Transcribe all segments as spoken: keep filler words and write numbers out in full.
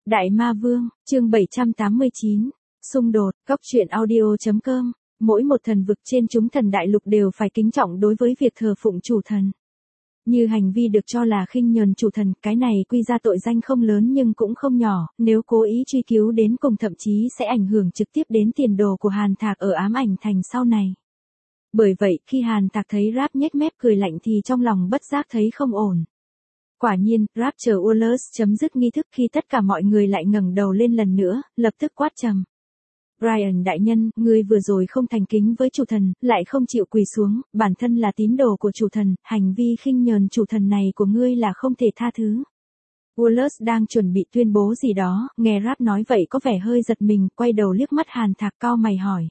Đại Ma Vương, chương bảy trăm tám mươi chín. Xung đột, Cóc truyện audio.com. Mỗi một thần vực trên chúng thần đại lục đều phải kính trọng đối với việc thờ phụng chủ thần. Như hành vi được cho là khinh nhờn chủ thần, cái này quy ra tội danh không lớn nhưng cũng không nhỏ, nếu cố ý truy cứu đến cùng thậm chí sẽ ảnh hưởng trực tiếp đến tiền đồ của Hàn Thạc ở ám ảnh thành sau này. Bởi vậy, khi Hàn Thạc thấy Rap nhếch mép cười lạnh thì trong lòng bất giác thấy không ổn. Quả nhiên, Rap chờ Wallace chấm dứt nghi thức khi tất cả mọi người lại ngẩng đầu lên lần nữa, lập tức quát trầm. Brian đại nhân, ngươi vừa rồi không thành kính với chủ thần, lại không chịu quỳ xuống, bản thân là tín đồ của chủ thần, hành vi khinh nhờn chủ thần này của ngươi là không thể tha thứ. Wallace đang chuẩn bị tuyên bố gì đó, nghe Rap nói vậy có vẻ hơi giật mình, quay đầu liếc mắt Hàn Thạc cau mày hỏi.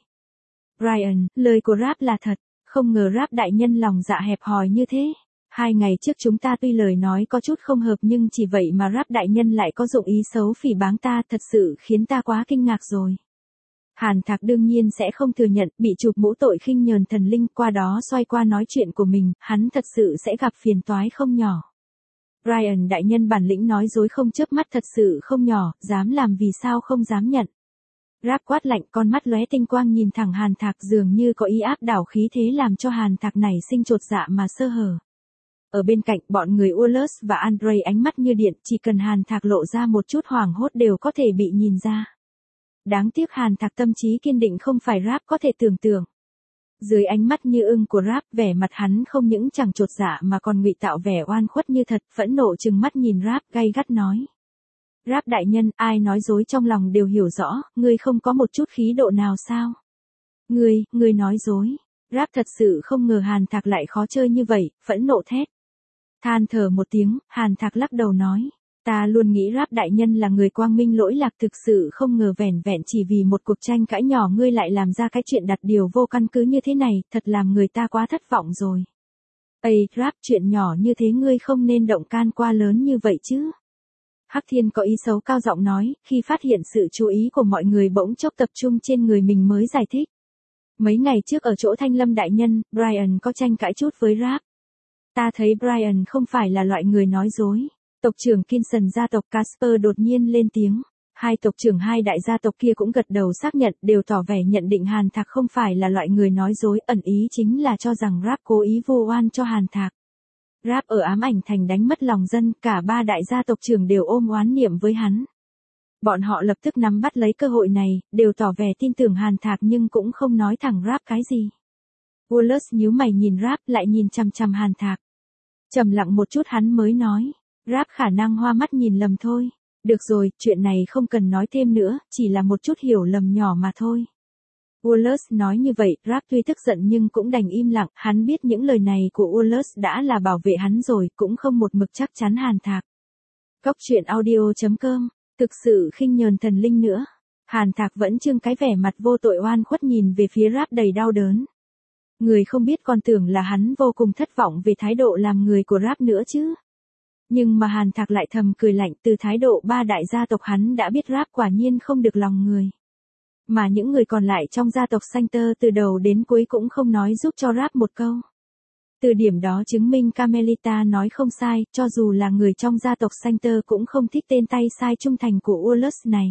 Brian, lời của Rap là thật, không ngờ Rap đại nhân lòng dạ hẹp hòi như thế. Hai ngày trước chúng ta tuy lời nói có chút không hợp nhưng chỉ vậy mà Rap đại nhân lại có dụng ý xấu phỉ báng ta, thật sự khiến ta quá kinh ngạc rồi. Hàn Thạc đương nhiên sẽ không thừa nhận bị chụp mũ tội khinh nhờn thần linh, qua đó xoay qua nói chuyện của mình, hắn thật sự sẽ gặp phiền toái không nhỏ. Brian đại nhân bản lĩnh nói dối không chớp mắt thật sự không nhỏ, dám làm vì sao không dám nhận. Rap quát lạnh, con mắt lóe tinh quang nhìn thẳng Hàn Thạc, dường như có ý áp đảo khí thế làm cho Hàn Thạc này sinh chột dạ mà sơ hở. Ở bên cạnh, bọn người Wallace và Andre ánh mắt như điện, chỉ cần Hàn Thạc lộ ra một chút hoảng hốt đều có thể bị nhìn ra. Đáng tiếc Hàn Thạc tâm trí kiên định không phải Rap có thể tưởng tượng. Dưới ánh mắt như ưng của Rap, vẻ mặt hắn không những chẳng chột dạ mà còn ngụy tạo vẻ oan khuất như thật, phẫn nộ trừng mắt nhìn Rap gay gắt nói. Rap đại nhân, ai nói dối trong lòng đều hiểu rõ, ngươi không có một chút khí độ nào sao? Ngươi, ngươi nói dối. Rap thật sự không ngờ Hàn Thạc lại khó chơi như vậy, phẫn nộ thét. Than thở một tiếng, Hàn Thạc lắc đầu nói. Ta luôn nghĩ Rap đại nhân là người quang minh lỗi lạc, thực sự không ngờ vẻn vẹn chỉ vì một cuộc tranh cãi nhỏ ngươi lại làm ra cái chuyện đặt điều vô căn cứ như thế này, thật làm người ta quá thất vọng rồi. Ây, Rap, chuyện nhỏ như thế ngươi không nên động can qua lớn như vậy chứ. Hắc Thiên có ý xấu cao giọng nói, khi phát hiện sự chú ý của mọi người bỗng chốc tập trung trên người mình mới giải thích. Mấy ngày trước ở chỗ Thanh Lâm đại nhân, Brian có tranh cãi chút với Rap. Ta thấy Brian không phải là loại người nói dối. Tộc trưởng Kinson gia tộc Casper đột nhiên lên tiếng. Hai tộc trưởng hai đại gia tộc kia cũng gật đầu xác nhận, đều tỏ vẻ nhận định Hàn Thạc không phải là loại người nói dối, ẩn ý chính là cho rằng Rap cố ý vu oan cho Hàn Thạc. Rap ở ám ảnh thành đánh mất lòng dân, cả ba đại gia tộc trưởng đều ôm oán niệm với hắn. Bọn họ lập tức nắm bắt lấy cơ hội này, đều tỏ vẻ tin tưởng Hàn Thạc nhưng cũng không nói thẳng Rap cái gì. Wallace nhíu mày nhìn Rap, lại nhìn chằm chằm Hàn Thạc. Trầm lặng một chút hắn mới nói. Rap khả năng hoa mắt nhìn lầm thôi. Được rồi, chuyện này không cần nói thêm nữa, chỉ là một chút hiểu lầm nhỏ mà thôi. Wallace nói như vậy, Rap tuy tức giận nhưng cũng đành im lặng, hắn biết những lời này của Wallace đã là bảo vệ hắn rồi, cũng không một mực chắc chắn Hàn Thạc. Cóc truyện audio.com, thực sự khinh nhờn thần linh nữa. Hàn Thạc vẫn trưng cái vẻ mặt vô tội oan khuất nhìn về phía Rap đầy đau đớn. Người không biết còn tưởng là hắn vô cùng thất vọng về thái độ làm người của Rap nữa chứ. Nhưng mà Hàn Thạc lại thầm cười lạnh, từ thái độ ba đại gia tộc hắn đã biết Rap quả nhiên không được lòng người. Mà những người còn lại trong gia tộc Xanh Tơ từ đầu đến cuối cũng không nói giúp cho Rap một câu. Từ điểm đó chứng minh Carmelita nói không sai, cho dù là người trong gia tộc Xanh Tơ cũng không thích tên tay sai trung thành của Wallace này.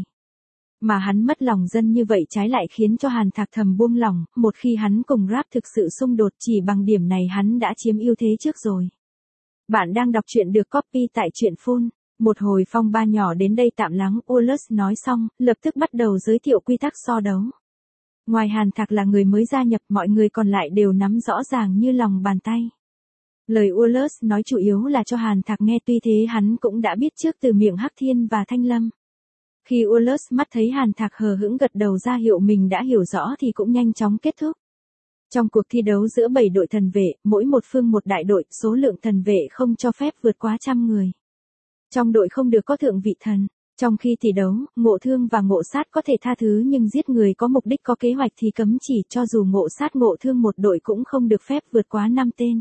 Mà hắn mất lòng dân như vậy trái lại khiến cho Hàn Thạc thầm buông lòng, một khi hắn cùng Rap thực sự xung đột chỉ bằng điểm này hắn đã chiếm ưu thế trước rồi. Bạn đang đọc truyện được copy tại truyện phun. Một hồi phong ba nhỏ đến đây tạm lắng, Wallace nói xong, lập tức bắt đầu giới thiệu quy tắc so đấu. Ngoài Hàn Thạc là người mới gia nhập, mọi người còn lại đều nắm rõ ràng như lòng bàn tay. Lời Wallace nói chủ yếu là cho Hàn Thạc nghe, tuy thế hắn cũng đã biết trước từ miệng Hắc Thiên và Thanh Lâm. Khi Wallace mắt thấy Hàn Thạc hờ hững gật đầu ra hiệu mình đã hiểu rõ thì cũng nhanh chóng kết thúc. Trong cuộc thi đấu giữa bảy đội thần vệ, mỗi một phương một đại đội, số lượng thần vệ không cho phép vượt quá trăm người. Trong đội không được có thượng vị thần. Trong khi thi đấu, ngộ thương và ngộ sát có thể tha thứ nhưng giết người có mục đích có kế hoạch thì cấm chỉ, cho dù ngộ sát ngộ thương một đội cũng không được phép vượt quá năm tên.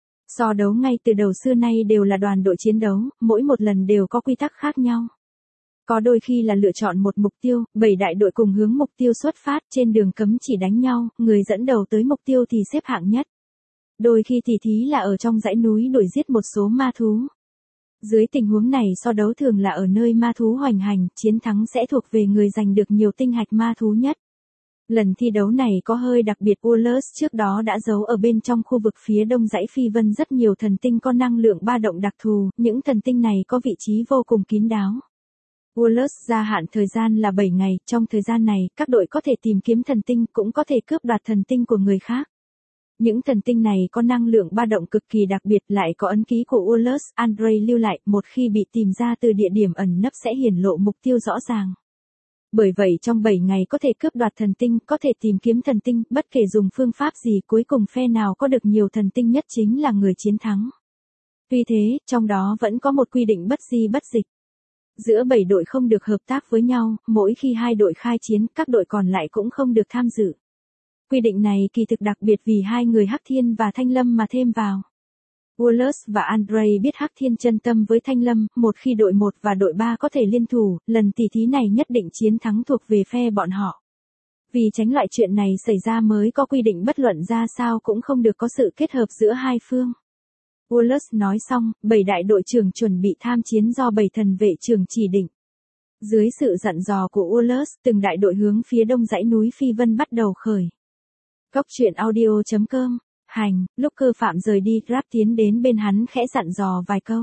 So đấu ngay từ đầu xưa nay đều là đoàn đội chiến đấu, mỗi một lần đều có quy tắc khác nhau. Có đôi khi là lựa chọn một mục tiêu, bảy đại đội cùng hướng mục tiêu xuất phát, trên đường cấm chỉ đánh nhau, người dẫn đầu tới mục tiêu thì xếp hạng nhất. Đôi khi thì thí là ở trong dãy núi đuổi giết một số ma thú. Dưới tình huống này so đấu thường là ở nơi ma thú hoành hành, chiến thắng sẽ thuộc về người giành được nhiều tinh hạch ma thú nhất. Lần thi đấu này có hơi đặc biệt, Wallace trước đó đã giấu ở bên trong khu vực phía đông dãy phi vân rất nhiều thần tinh có năng lượng ba động đặc thù, những thần tinh này có vị trí vô cùng kín đáo. Wallace gia hạn thời gian là bảy ngày, trong thời gian này, các đội có thể tìm kiếm thần tinh cũng có thể cướp đoạt thần tinh của người khác. Những thần tinh này có năng lượng ba động cực kỳ đặc biệt, lại có ấn ký của Wallace Andre lưu lại, một khi bị tìm ra từ địa điểm ẩn nấp sẽ hiển lộ mục tiêu rõ ràng. Bởi vậy trong bảy ngày có thể cướp đoạt thần tinh, có thể tìm kiếm thần tinh, bất kể dùng phương pháp gì, cuối cùng phe nào có được nhiều thần tinh nhất chính là người chiến thắng. Tuy thế, trong đó vẫn có một quy định bất di bất dịch. Giữa bảy đội không được hợp tác với nhau, mỗi khi hai đội khai chiến, các đội còn lại cũng không được tham dự. Quy định này kỳ thực đặc biệt vì hai người Hắc Thiên và Thanh Lâm mà thêm vào. Wallace và Andre biết Hắc Thiên chân tâm với Thanh Lâm, một khi đội một và đội ba có thể liên thủ, lần tỷ thí này nhất định chiến thắng thuộc về phe bọn họ. Vì tránh loại chuyện này xảy ra mới có quy định bất luận ra sao cũng không được có sự kết hợp giữa hai phương. Wallace nói xong, bảy đại đội trưởng chuẩn bị tham chiến do bảy thần vệ trưởng chỉ định. Dưới sự dặn dò của Wallace, từng đại đội hướng phía đông dãy núi Phi Vân bắt đầu khởi. Góc truyện audio chấm com. Hành, lúc Cơ Phạm rời đi, Rap tiến đến bên hắn khẽ dặn dò vài câu.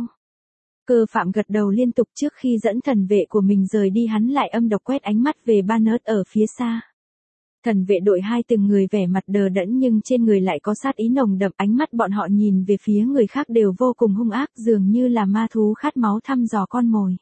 Cơ Phạm gật đầu liên tục, trước khi dẫn thần vệ của mình rời đi hắn lại âm độc quét ánh mắt về Banner ở phía xa. Thần vệ đội hai từng người vẻ mặt đờ đẫn nhưng trên người lại có sát ý nồng đậm, ánh mắt bọn họ nhìn về phía người khác đều vô cùng hung ác, dường như là ma thú khát máu thăm dò con mồi.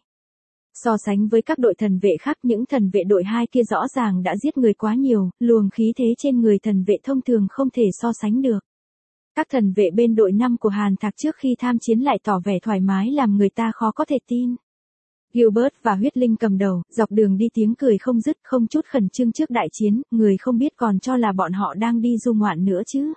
So sánh với các đội thần vệ khác, những thần vệ đội hai kia rõ ràng đã giết người quá nhiều, luồng khí thế trên người thần vệ thông thường không thể so sánh được. Các thần vệ bên đội năm của Hàn Thạc trước khi tham chiến lại tỏ vẻ thoải mái làm người ta khó có thể tin. Gilbert và Huyết Linh cầm đầu, dọc đường đi tiếng cười không dứt, không chút khẩn trương trước đại chiến, người không biết còn cho là bọn họ đang đi du ngoạn nữa chứ.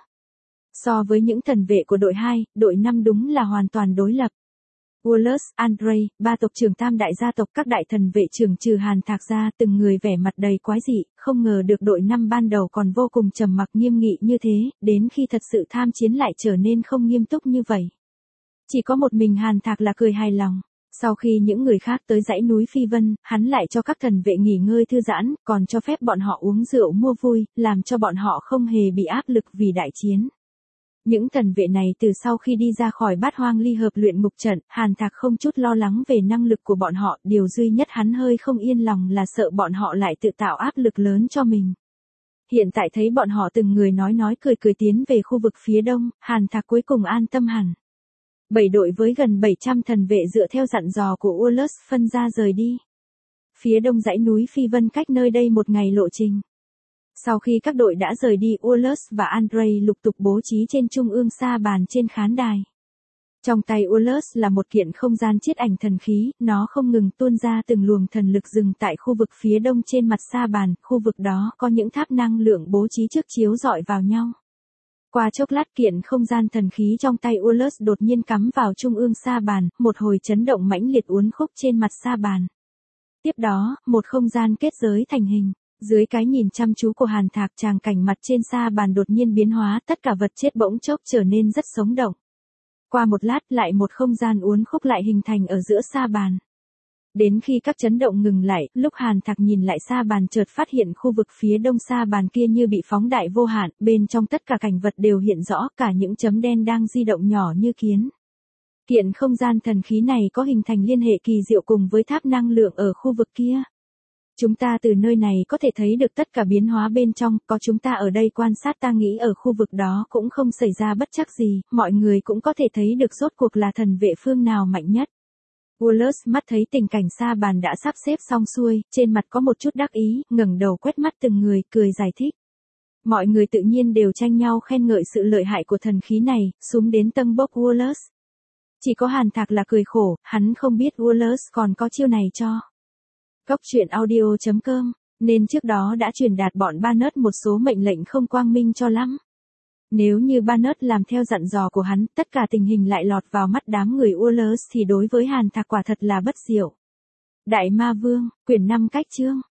So với những thần vệ của đội hai, đội năm đúng là hoàn toàn đối lập. Wallace, Andre, ba tộc trưởng tam đại gia tộc, các đại thần vệ trưởng trừ Hàn Thạc ra, từng người vẻ mặt đầy quái dị, không ngờ được đội năm ban đầu còn vô cùng trầm mặc nghiêm nghị như thế, đến khi thật sự tham chiến lại trở nên không nghiêm túc như vậy. Chỉ có một mình Hàn Thạc là cười hài lòng. Sau khi những người khác tới dãy núi Phi Vân, hắn lại cho các thần vệ nghỉ ngơi thư giãn, còn cho phép bọn họ uống rượu mua vui, làm cho bọn họ không hề bị áp lực vì đại chiến. Những thần vệ này từ sau khi đi ra khỏi Bát Hoang Ly Hợp luyện ngục trận, Hàn Thạc không chút lo lắng về năng lực của bọn họ, điều duy nhất hắn hơi không yên lòng là sợ bọn họ lại tự tạo áp lực lớn cho mình. Hiện tại thấy bọn họ từng người nói nói cười cười tiến về khu vực phía đông, Hàn Thạc cuối cùng an tâm hẳn. Bảy đội với gần bảy trăm thần vệ dựa theo dặn dò của Wallace phân ra rời đi. Phía đông dãy núi Phi Vân cách nơi đây một ngày lộ trình. Sau khi các đội đã rời đi, Wallace và Andre lục tục bố trí trên trung ương sa bàn trên khán đài. Trong tay Wallace là một kiện không gian chiết ảnh thần khí, nó không ngừng tuôn ra từng luồng thần lực dừng tại khu vực phía đông trên mặt sa bàn, khu vực đó có những tháp năng lượng bố trí trước chiếu dọi vào nhau. Qua chốc lát kiện không gian thần khí trong tay Wallace đột nhiên cắm vào trung ương sa bàn, một hồi chấn động mãnh liệt uốn khúc trên mặt sa bàn. Tiếp đó, một không gian kết giới thành hình. Dưới cái nhìn chăm chú của Hàn Thạc, tràng cảnh mặt trên sa bàn đột nhiên biến hóa, tất cả vật chết bỗng chốc trở nên rất sống động. Qua một lát lại một không gian uốn khúc lại hình thành ở giữa sa bàn. Đến khi các chấn động ngừng lại, lúc Hàn Thạc nhìn lại sa bàn chợt phát hiện khu vực phía đông sa bàn kia như bị phóng đại vô hạn, bên trong tất cả cảnh vật đều hiện rõ, cả những chấm đen đang di động nhỏ như kiến. Kiện không gian thần khí này có hình thành liên hệ kỳ diệu cùng với tháp năng lượng ở khu vực kia. Chúng ta từ nơi này có thể thấy được tất cả biến hóa bên trong, có chúng ta ở đây quan sát ta nghĩ ở khu vực đó cũng không xảy ra bất trắc gì, mọi người cũng có thể thấy được rốt cuộc là thần vệ phương nào mạnh nhất. Wallace mắt thấy tình cảnh sa bàn đã sắp xếp xong xuôi, trên mặt có một chút đắc ý, ngẩng đầu quét mắt từng người, cười giải thích. Mọi người tự nhiên đều tranh nhau khen ngợi sự lợi hại của thần khí này, xúm đến tâng bốc Wallace. Chỉ có Hàn Thạc là cười khổ, hắn không biết Wallace còn có chiêu này cho. Góc truyện audio chấm com, nên trước đó đã truyền đạt bọn Banner một số mệnh lệnh không quang minh cho lắm. Nếu như Banner làm theo dặn dò của hắn, tất cả tình hình lại lọt vào mắt đám người Wallace thì đối với Hàn Thạc quả thật là bất diệu. Đại Ma Vương, quyển năm cách chương.